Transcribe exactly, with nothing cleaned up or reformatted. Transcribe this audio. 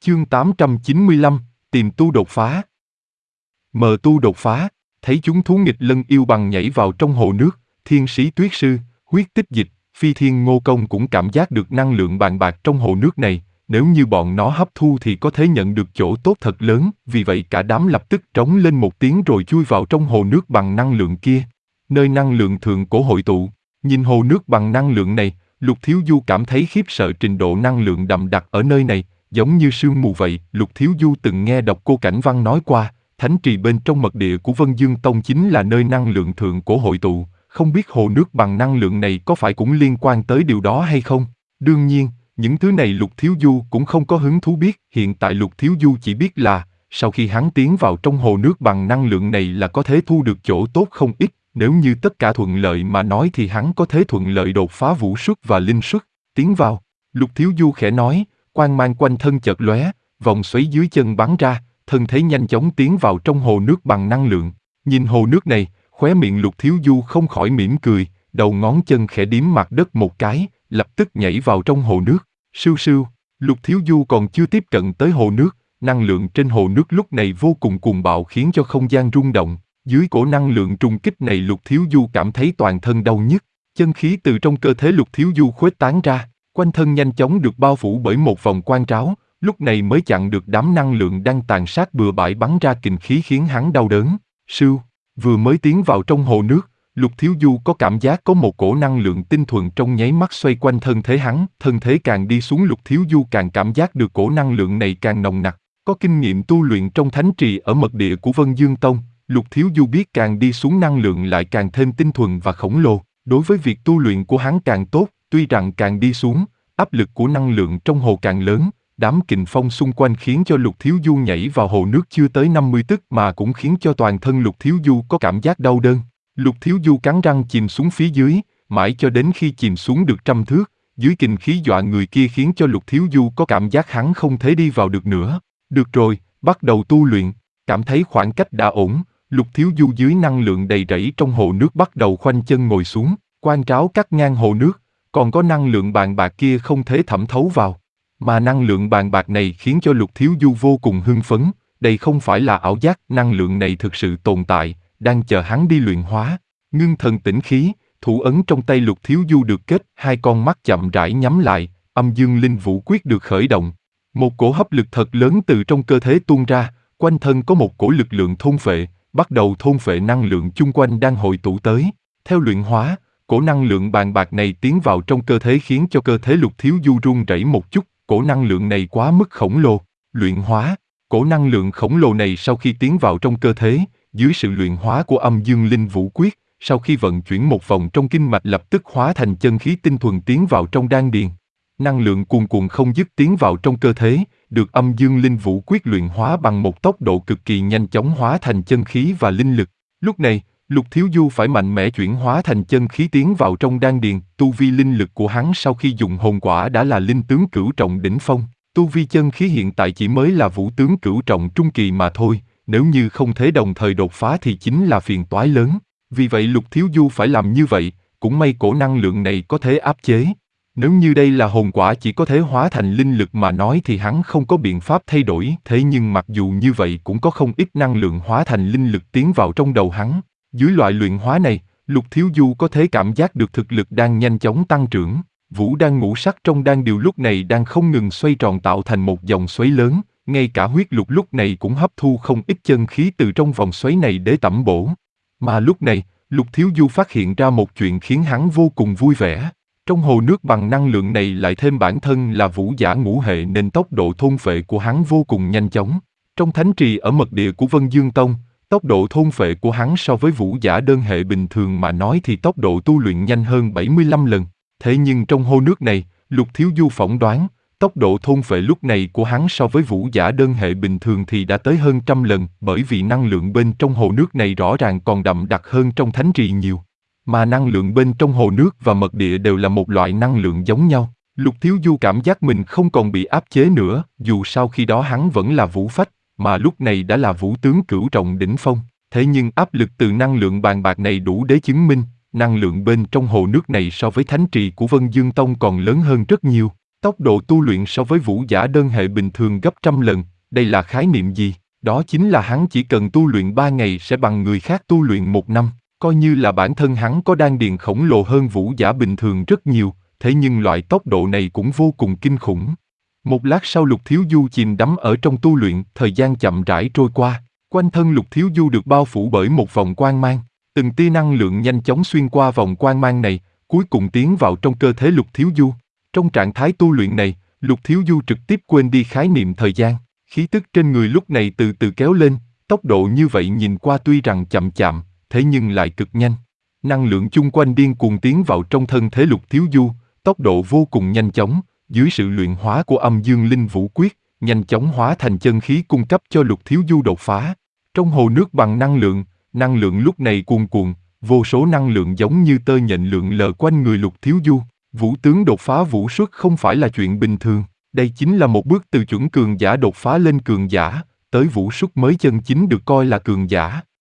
Chương tám trăm chín mươi lăm, tìm tu đột phá. Mờ tu đột phá, thấy chúng thú nghịch lân yêu bằng nhảy vào trong hồ nước, thiên sĩ tuyết sư, huyết tích dịch, phi thiên ngô công cũng cảm giác được năng lượng bàn bạc trong hồ nước này, nếu như bọn nó hấp thu thì có thể nhận được chỗ tốt thật lớn, vì vậy cả đám lập tức trống lên một tiếng rồi chui vào trong hồ nước bằng năng lượng kia. Nơi năng lượng thượng cổ hội tụ, nhìn hồ nước bằng năng lượng này, Lục Thiếu Du cảm thấy khiếp sợ trình độ năng lượng đậm đặc ở nơi này, giống như sương mù vậy. Lục Thiếu Du từng nghe độc cô Cảnh Văn nói qua, thánh trì bên trong mật địa của Vân Dương Tông chính là nơi năng lượng thượng cổ hội tụ, không biết hồ nước bằng năng lượng này có phải cũng liên quan tới điều đó hay không? Đương nhiên, những thứ này Lục Thiếu Du cũng không có hứng thú biết, hiện tại Lục Thiếu Du chỉ biết là, sau khi hắn tiến vào trong hồ nước bằng năng lượng này là có thể thu được chỗ tốt không ít, nếu như tất cả thuận lợi mà nói thì hắn có thể thuận lợi đột phá vũ xuất và linh xuất, tiến vào. Lục Thiếu Du khẽ nói, quang mang quanh thân chợt lóe, vòng xoáy dưới chân bắn ra, thân thể nhanh chóng tiến vào trong hồ nước bằng năng lượng. Nhìn hồ nước này, khóe miệng Lục Thiếu Du không khỏi mỉm cười, đầu ngón chân khẽ điếm mặt đất một cái, lập tức nhảy vào trong hồ nước. Sưu sưu, Lục Thiếu Du còn chưa tiếp cận tới hồ nước, năng lượng trên hồ nước lúc này vô cùng cuồng bạo khiến cho không gian rung động. Dưới cổ năng lượng trùng kích này Lục Thiếu Du cảm thấy toàn thân đau nhức, chân khí từ trong cơ thể Lục Thiếu Du khuếch tán ra, quanh thân nhanh chóng được bao phủ bởi một vòng quang tráo, lúc này mới chặn được đám năng lượng đang tàn sát bừa bãi bắn ra kình khí khiến hắn đau đớn. Sưu, vừa mới tiến vào trong hồ nước, Lục Thiếu Du có cảm giác có một cổ năng lượng tinh thuần trong nháy mắt xoay quanh thân thể hắn, thân thế càng đi xuống Lục Thiếu Du càng cảm giác được cổ năng lượng này càng nồng nặc. Có kinh nghiệm tu luyện trong thánh trì ở mật địa của Vân Dương Tông, Lục Thiếu Du biết càng đi xuống năng lượng lại càng thêm tinh thuần và khổng lồ, đối với việc tu luyện của hắn càng tốt, tuy rằng càng đi xuống, áp lực của năng lượng trong hồ càng lớn, đám kình phong xung quanh khiến cho Lục Thiếu Du nhảy vào hồ nước chưa tới năm mươi tức mà cũng khiến cho toàn thân Lục Thiếu Du có cảm giác đau đớn. Lục Thiếu Du cắn răng chìm xuống phía dưới, mãi cho đến khi chìm xuống được trăm thước, dưới kình khí dọa người kia khiến cho Lục Thiếu Du có cảm giác hắn không thể đi vào được nữa. Được rồi, bắt đầu tu luyện, cảm thấy khoảng cách đã ổn. Lục Thiếu Du dưới năng lượng đầy rẫy trong hồ nước bắt đầu khoanh chân ngồi xuống, quang tráo cắt ngang hồ nước, còn có năng lượng bàn bạc kia không thể thẩm thấu vào. Mà năng lượng bàn bạc này khiến cho Lục Thiếu Du vô cùng hưng phấn, đây không phải là ảo giác, năng lượng này thực sự tồn tại, đang chờ hắn đi luyện hóa. Ngưng thần tĩnh khí, thủ ấn trong tay Lục Thiếu Du được kết, hai con mắt chậm rãi nhắm lại, âm dương linh vũ quyết được khởi động. Một cổ hấp lực thật lớn từ trong cơ thể tuôn ra, quanh thân có một cổ lực lượng thôn phệ, bắt đầu thôn phệ năng lượng chung quanh đang hội tụ tới. Theo luyện hóa, cổ năng lượng bàn bạc này tiến vào trong cơ thể khiến cho cơ thể Lục Thiếu Du run rẩy một chút, cổ năng lượng này quá mức khổng lồ. Luyện hóa, cổ năng lượng khổng lồ này sau khi tiến vào trong cơ thể, dưới sự luyện hóa của âm dương linh vũ quyết, sau khi vận chuyển một vòng trong kinh mạch lập tức hóa thành chân khí tinh thuần tiến vào trong đan điền. Năng lượng cuồn cuộn không dứt tiến vào trong cơ thể, được âm dương linh vũ quyết luyện hóa bằng một tốc độ cực kỳ nhanh chóng hóa thành chân khí và linh lực. Lúc này, Lục Thiếu Du phải mạnh mẽ chuyển hóa thành chân khí tiến vào trong đan điền. Tu vi linh lực của hắn sau khi dùng hồn quả đã là linh tướng cửu trọng đỉnh phong. Tu vi chân khí hiện tại chỉ mới là vũ tướng cửu trọng trung kỳ mà thôi. Nếu như không thể đồng thời đột phá thì chính là phiền toái lớn. Vì vậy Lục Thiếu Du phải làm như vậy, cũng may cổ năng lượng này có thể áp chế. Nếu như đây là hồn quả chỉ có thể hóa thành linh lực mà nói thì hắn không có biện pháp thay đổi. Thế nhưng mặc dù như vậy cũng có không ít năng lượng hóa thành linh lực tiến vào trong đầu hắn. Dưới loại luyện hóa này, Lục Thiếu Du có thể cảm giác được thực lực đang nhanh chóng tăng trưởng. Vũ đan ngũ sắc trong đan điền lúc này đang không ngừng xoay tròn tạo thành một dòng xoáy lớn. Ngay cả huyết lục lúc này cũng hấp thu không ít chân khí từ trong vòng xoáy này để tẩm bổ. Mà lúc này, Lục Thiếu Du phát hiện ra một chuyện khiến hắn vô cùng vui vẻ. Trong hồ nước bằng năng lượng này lại thêm bản thân là vũ giả ngũ hệ nên tốc độ thôn phệ của hắn vô cùng nhanh chóng. Trong thánh trì ở mật địa của Vân Dương Tông, tốc độ thôn phệ của hắn so với vũ giả đơn hệ bình thường mà nói thì tốc độ tu luyện nhanh hơn bảy mươi lăm lần. Thế nhưng trong hồ nước này, Lục Thiếu Du phỏng đoán, tốc độ thôn phệ lúc này của hắn so với vũ giả đơn hệ bình thường thì đã tới hơn trăm lần, bởi vì năng lượng bên trong hồ nước này rõ ràng còn đậm đặc hơn trong thánh trì nhiều. Mà năng lượng bên trong hồ nước và mật địa đều là một loại năng lượng giống nhau. Lục Thiếu Du cảm giác mình không còn bị áp chế nữa, dù sau khi đó hắn vẫn là vũ phách, mà lúc này đã là vũ tướng cửu trọng đỉnh phong. Thế nhưng áp lực từ năng lượng bàn bạc này đủ để chứng minh, năng lượng bên trong hồ nước này so với thánh trì của Vân Dương Tông còn lớn hơn rất nhiều. Tốc độ tu luyện so với vũ giả đơn hệ bình thường gấp trăm lần, đây là khái niệm gì? Đó chính là hắn chỉ cần tu luyện ba ngày sẽ bằng người khác tu luyện một năm, coi như là bản thân hắn có đan điền khổng lồ hơn vũ giả bình thường rất nhiều, thế nhưng loại tốc độ này cũng vô cùng kinh khủng. Một lát sau Lục Thiếu Du chìm đắm ở trong tu luyện, thời gian chậm rãi trôi qua, quanh thân Lục Thiếu Du được bao phủ bởi một vòng quang mang, từng tia năng lượng nhanh chóng xuyên qua vòng quang mang này, cuối cùng tiến vào trong cơ thể Lục Thiếu Du. Trong trạng thái tu luyện này, Lục Thiếu Du trực tiếp quên đi khái niệm thời gian, khí tức trên người lúc này từ từ kéo lên, tốc độ như vậy nhìn qua tuy rằng chậm chạm, thế nhưng lại cực nhanh. Năng lượng chung quanh điên cuồng tiến vào trong thân thể Lục Thiếu Du, tốc độ vô cùng nhanh chóng, dưới sự luyện hóa của Âm Dương Linh Vũ Quyết, nhanh chóng hóa thành chân khí cung cấp cho Lục Thiếu Du đột phá. Trong hồ nước bằng năng lượng, năng lượng lúc này cuồn cuộn, vô số năng lượng giống như tơ nhện lượn lờ quanh người Lục Thiếu Du. Vũ tướng đột phá vũ xuất không phải là chuyện bình thường, đây chính là một bước từ chuẩn cường giả đột phá lên cường giả, tới vũ xuất mới chân chính được coi là cường giả.